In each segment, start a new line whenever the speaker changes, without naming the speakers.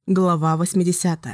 Глава 80.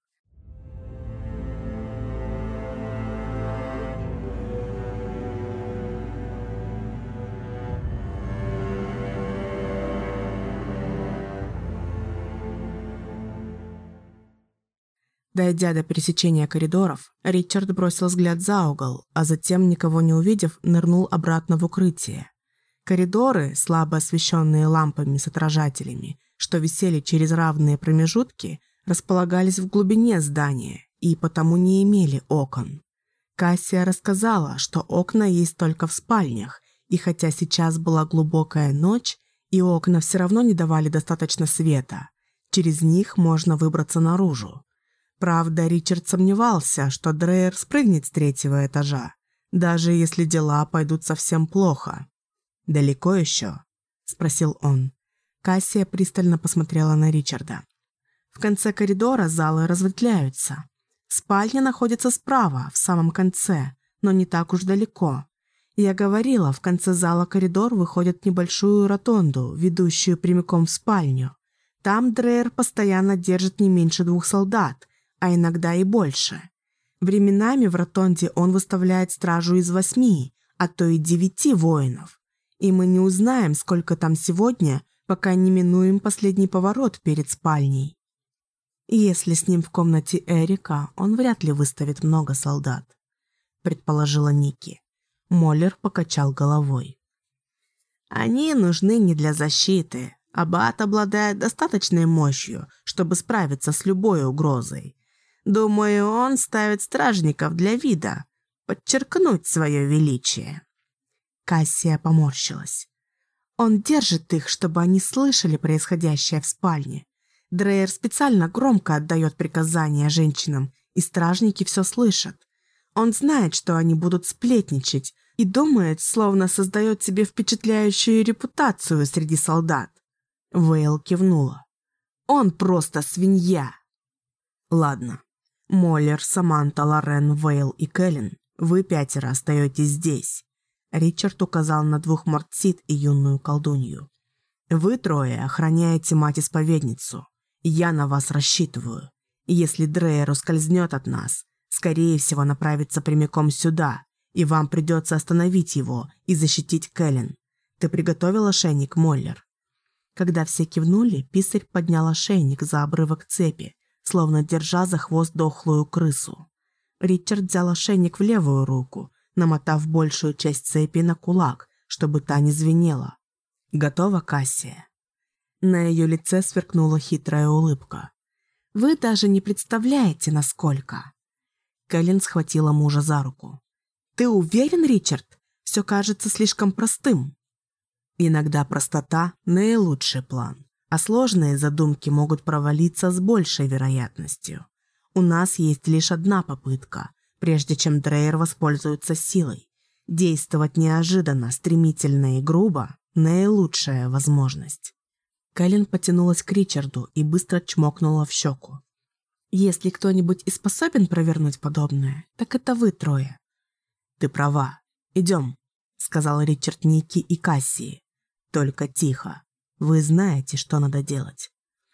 Дойдя до пересечения коридоров, Ричард бросил взгляд за угол, а затем, никого не увидев, нырнул обратно в укрытие. Коридоры, слабо освещенные лампами с отражателями, что висели через равные промежутки, располагались в глубине здания и потому не имели окон. Кассия рассказала, что окна есть только в спальнях, и хотя сейчас была глубокая ночь, и окна все равно не давали достаточно света, через них можно выбраться наружу. Правда, Ричард сомневался, что Дрейер спрыгнет с 3-го этажа, даже если дела пойдут совсем плохо. «Далеко еще?» – спросил он. Кассия пристально посмотрела на Ричарда. В конце коридора залы разветвляются. Спальня находится справа, в самом конце, но не так уж далеко. Я говорила, в конце зала коридор выходит в небольшую ротонду, ведущую прямиком в спальню. Там Дрейер постоянно держит не меньше 2 солдат, а иногда и больше. Временами в ротонде он выставляет стражу из 8, а то и 9 воинов. И мы не узнаем, сколько там сегодня, пока не минуем последний поворот перед спальней. Если с ним в комнате Эрика, он вряд ли выставит много солдат, предположила Ники. Моллер покачал головой. Они нужны не для защиты. Аббат обладает достаточной мощью, чтобы справиться с любой угрозой. Думаю, он ставит стражников для вида, подчеркнуть свое величие. Кассия поморщилась. Он держит их, чтобы они слышали происходящее в спальне. Дрейер специально громко отдает приказания женщинам, и стражники все слышат. Он знает, что они будут сплетничать, и думает, словно создает себе впечатляющую репутацию среди солдат. Вейл кивнула. Он просто свинья. Ладно. Моллер, Саманта, Лорен, Вейл и Кэлен, вы 5 остаетесь здесь. Ричард указал на 2 мортсит и юную колдунью. Вы 3 охраняете мать-исповедницу. Я на вас рассчитываю. Если Дрейер ускользнет от нас, скорее всего направится прямиком сюда, и вам придется остановить его и защитить Кэлен. Ты приготовила ошейник, Моллер? Когда все кивнули, писарь поднял ошейник за обрывок цепи, словно держа за хвост дохлую крысу. Ричард взял ошейник в левую руку, намотав большую часть цепи на кулак, чтобы та не звенела. «Готова, Кассия?» На ее лице сверкнула хитрая улыбка. «Вы даже не представляете, насколько!» Кэлен схватила мужа за руку. «Ты уверен, Ричард? Все кажется слишком простым». Иногда простота – наилучший план, а сложные задумки могут провалиться с большей вероятностью. У нас есть лишь одна попытка, прежде чем Дрейер воспользуется силой. Действовать неожиданно, стремительно и грубо – наилучшая возможность. Кэлен потянулась к Ричарду и быстро чмокнула в щеку. «Если кто-нибудь и способен провернуть подобное, так это вы 3. «Ты права. Идем», – сказал Ричард Ники и Кассии. «Только тихо. Вы знаете, что надо делать».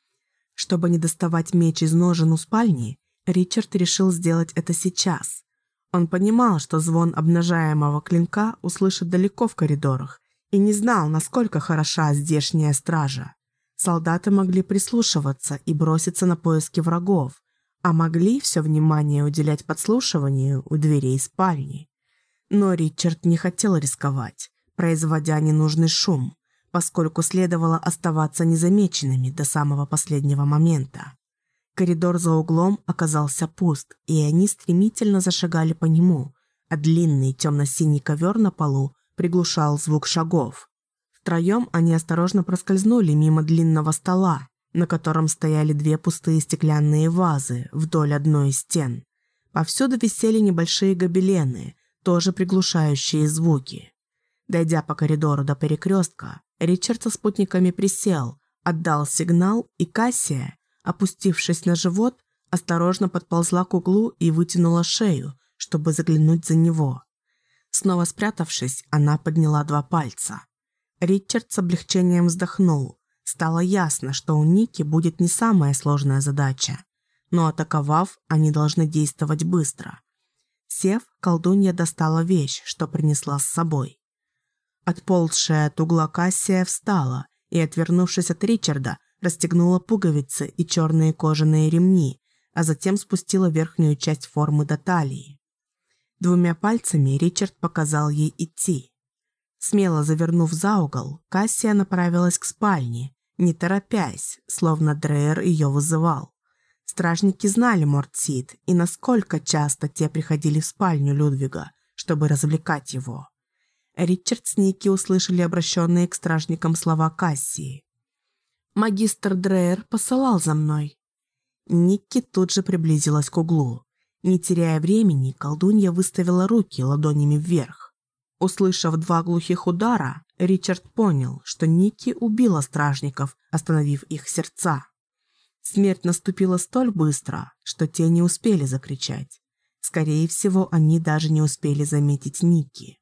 Чтобы не доставать меч из ножен у спальни, Ричард решил сделать это сейчас. Он понимал, что звон обнажаемого клинка услышат далеко в коридорах, и не знал, насколько хороша здешняя стража. Солдаты могли прислушиваться и броситься на поиски врагов, а могли все внимание уделять подслушиванию у дверей спальни. Но Ричард не хотел рисковать, производя ненужный шум, поскольку следовало оставаться незамеченными до самого последнего момента. Коридор за углом оказался пуст, и они стремительно зашагали по нему, а длинный темно-синий ковер на полу приглушал звук шагов. Втроем они осторожно проскользнули мимо длинного стола, на котором стояли 2 пустые стеклянные вазы вдоль одной из стен. Повсюду висели небольшие гобелены, тоже приглушающие звуки. Дойдя по коридору до перекрестка, Ричард со спутниками присел, отдал сигнал, и Кассия, опустившись на живот, осторожно подползла к углу и вытянула шею, чтобы заглянуть за него. Снова спрятавшись, она подняла 2 пальца. Ричард с облегчением вздохнул. Стало ясно, что у Ники будет не самая сложная задача, но атаковав, они должны действовать быстро. Сев, колдунья достала вещь, что принесла с собой. Отползшая от угла Кассия встала и, отвернувшись от Ричарда, расстегнула пуговицы и черные кожаные ремни, а затем спустила верхнюю часть формы до талии. 2 пальцами Ричард показал ей идти. Смело завернув за угол, Кассия направилась к спальне, не торопясь, словно Дрейер ее вызывал. Стражники знали Мортсид и насколько часто те приходили в спальню Людвига, чтобы развлекать его. Ричард с Ники услышали обращенные к стражникам слова Кассии. «Магистр Дрейер посылал за мной». Ники тут же приблизилась к углу. Не теряя времени, колдунья выставила руки ладонями вверх. Услышав 2 глухих удара, Ричард понял, что Ники убила стражников, остановив их сердца. Смерть наступила столь быстро, что те не успели закричать. Скорее всего, они даже не успели заметить Ники.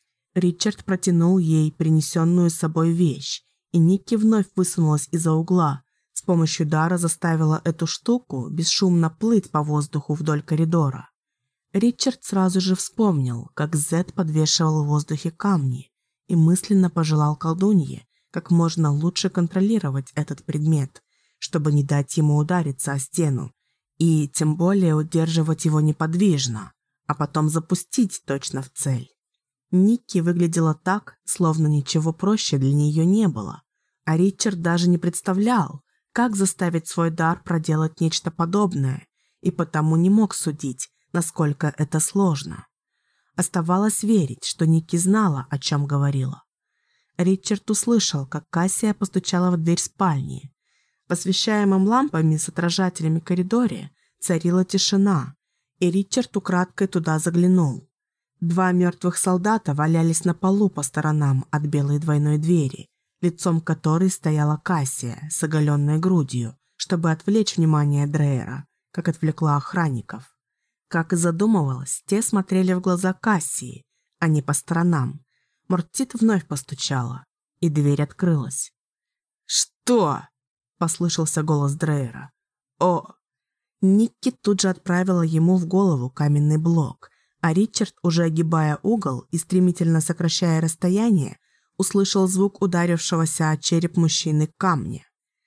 Ричард протянул ей принесенную с собой вещь, и Ники вновь высунулась из-за угла. С помощью дара заставила эту штуку бесшумно плыть по воздуху вдоль коридора. Ричард сразу же вспомнил, как Зед подвешивал в воздухе камни, и мысленно пожелал колдунье как можно лучше контролировать этот предмет, чтобы не дать ему удариться о стену, и тем более удерживать его неподвижно, а потом запустить точно в цель. Ники выглядела так, словно ничего проще для нее не было, а Ричард даже не представлял, как заставить свой дар проделать нечто подобное, и потому не мог судить, насколько это сложно. Оставалось верить, что Ники знала, о чем говорила. Ричард услышал, как Кассия постучала в дверь спальни. В освещаемом лампами с отражателями коридоре царила тишина, и Ричард украдкой туда заглянул. 2 мертвых солдата валялись на полу по сторонам от белой двойной двери, лицом которой стояла Кассия с оголенной грудью, чтобы отвлечь внимание Дрейера, как отвлекла охранников. Как и задумывалось, те смотрели в глаза Кассии, а не по сторонам. Мортсид вновь постучала, и дверь открылась. «Что?» – послышался голос Дрейера. «О!» Никки тут же отправила ему в голову каменный блок, а Ричард, уже огибая угол и стремительно сокращая расстояние, услышал звук ударившегося о череп мужчины камня.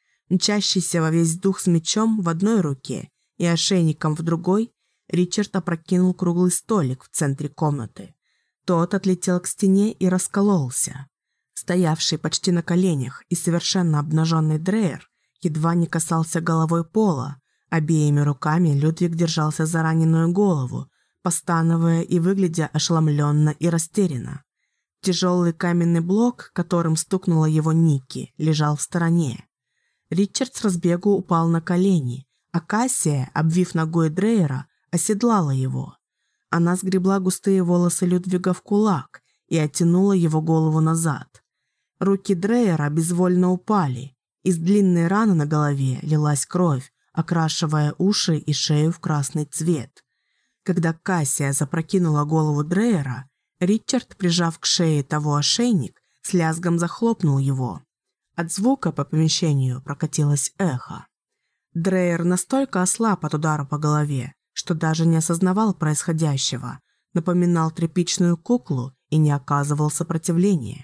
Мчащийся во весь дух с мечом в одной руке и ошейником в другой, Ричард опрокинул круглый столик в центре комнаты. Тот отлетел к стене и раскололся. Стоявший почти на коленях и совершенно обнаженный Дрейер едва не касался головой пола. Обеими руками Людвиг держался за раненую голову, постановая и выглядя ошеломленно и растерянно. Тяжелый каменный блок, которым стукнула его Ники, лежал в стороне. Ричард с разбегу упал на колени, а Кассия, обвив ногой Дрейера, оседлала его. Она сгребла густые волосы Людвига в кулак и оттянула его голову назад. Руки Дрейера безвольно упали, из длинной раны на голове лилась кровь, окрашивая уши и шею в красный цвет. Когда Кассия запрокинула голову Дрейера, Ричард, прижав к шее того ошейник, с лязгом захлопнул его. От звука по помещению прокатилось эхо. Дрейер настолько ослаб от удара по голове, что даже не осознавал происходящего, напоминал тряпичную куклу и не оказывал сопротивления.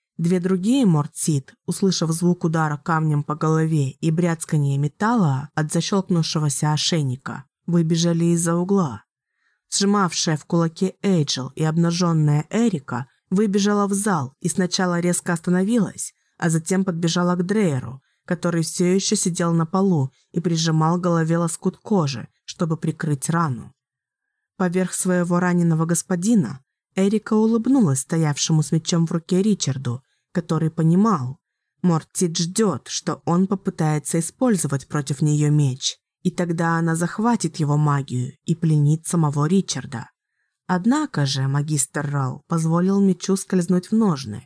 2 другие Мортсид, услышав звук удара камнем по голове и бряцканье металла от защелкнувшегося ошейника, выбежали из-за угла. Сжимавшая в кулаке Эйджел и обнаженная Эрика выбежала в зал и сначала резко остановилась, а затем подбежала к Дрейеру, который все еще сидел на полу и прижимал к голове лоскут кожи, чтобы прикрыть рану. Поверх своего раненого господина Эрика улыбнулась стоявшему с мечом в руке Ричарду, который понимал, Мортсид ждет, что он попытается использовать против нее меч, и тогда она захватит его магию и пленит самого Ричарда. Однако же магистр Рау позволил мечу скользнуть в ножны.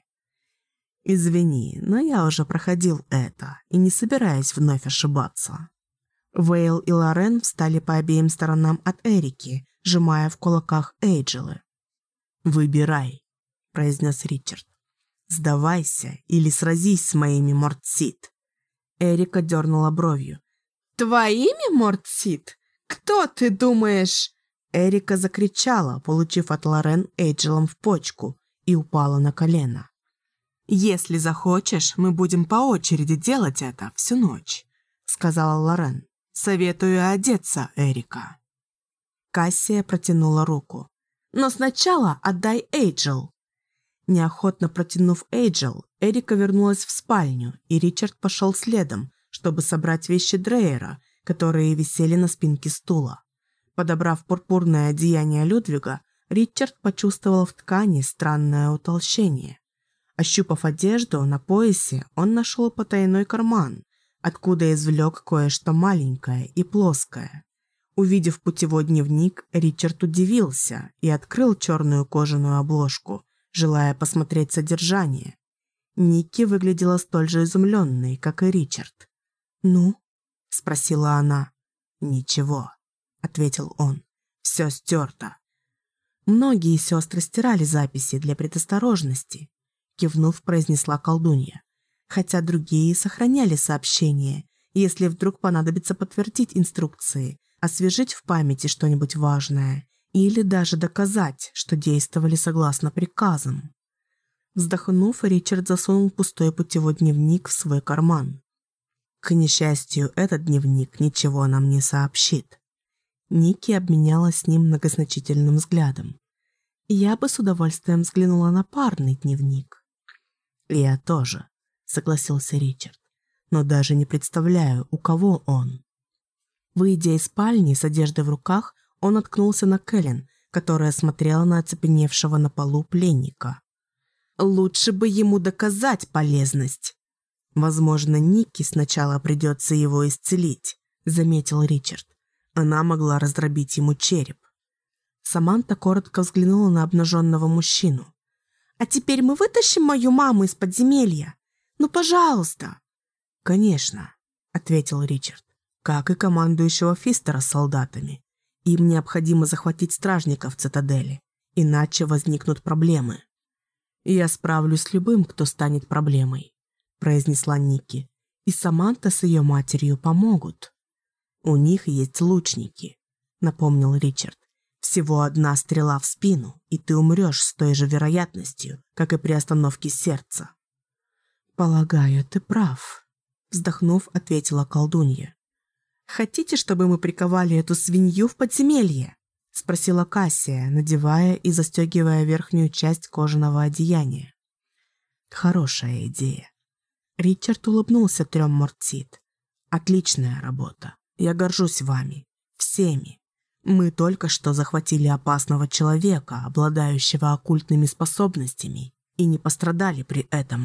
«Извини, но я уже проходил это и не собираюсь вновь ошибаться». Вейл и Лорен встали по обеим сторонам от Эрики, сжимая в кулаках Эйджелы. «Выбирай», – произнес Ричард. «Сдавайся или сразись с моими Мортсид. Эрика дернула бровью. «Твоими, Мортсид? Кто ты думаешь?» Эрика закричала, получив от Лорен Эйджелом в почку, и упала на колено. «Если захочешь, мы будем по очереди делать это всю ночь», сказала Лорен. «Советую одеться, Эрика». Кассия протянула руку. «Но сначала отдай Эйджел». Неохотно протянув Эйджел, Эрика вернулась в спальню, и Ричард пошел следом, чтобы собрать вещи Дрейера, которые висели на спинке стула. Подобрав пурпурное одеяние Людвига, Ричард почувствовал в ткани странное утолщение. Ощупав одежду на поясе, он нашел потайной карман, откуда извлек кое-что маленькое и плоское. Увидев путевой дневник, Ричард удивился и открыл черную кожаную обложку, желая посмотреть содержание. Никки выглядела столь же изумленной, как и Ричард. «Ну?» – спросила она. «Ничего», – ответил он. «Все стерто». «Многие сестры стирали записи для предосторожности», – кивнув, произнесла колдунья. «Хотя другие сохраняли сообщения, если вдруг понадобится подтвердить инструкции, освежить в памяти что-нибудь важное или даже доказать, что действовали согласно приказам». Вздохнув, Ричард засунул пустой путевой дневник в свой карман. «К несчастью, этот дневник ничего нам не сообщит». Никки обменялась с ним многозначительным взглядом. «Я бы с удовольствием взглянула на парный дневник». «Я тоже», — согласился Ричард, «но даже не представляю, у кого он». Выйдя из спальни с одеждой в руках, он наткнулся на Кэлен, которая смотрела на оцепеневшего на полу пленника. «Лучше бы ему доказать полезность». «Возможно, Никки сначала придется его исцелить», — заметил Ричард. Она могла раздробить ему череп. Саманта коротко взглянула на обнаженного мужчину. «А теперь мы вытащим мою маму из подземелья? Ну, пожалуйста!» «Конечно», — ответил Ричард, «как и командующего Фистера с солдатами. Им необходимо захватить стражников в цитадели, иначе возникнут проблемы». «Я справлюсь с любым, кто станет проблемой», — произнесла Никки, «и Саманта с ее матерью помогут». «У них есть лучники», — напомнил Ричард. «Всего одна стрела в спину, и ты умрешь с той же вероятностью, как и при остановке сердца». «Полагаю, ты прав», — вздохнув, ответила колдунья. «Хотите, чтобы мы приковали эту свинью в подземелье?» — спросила Кассия, надевая и застегивая верхнюю часть кожаного одеяния. «Хорошая идея». Ричард улыбнулся 3 Мортсид. «Отличная работа. Я горжусь вами. Всеми. Мы только что захватили опасного человека, обладающего оккультными способностями, и не пострадали при этом».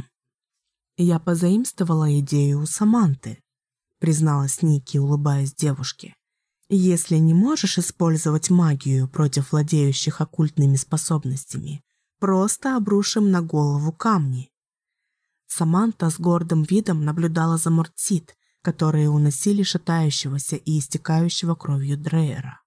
«Я позаимствовала идею у Саманты», — призналась Никки, улыбаясь девушке. «Если не можешь использовать магию против владеющих оккультными способностями, просто обрушим на голову камни». Саманта с гордым видом наблюдала за Мортсид, которые уносили шатающегося и истекающего кровью Дрейера.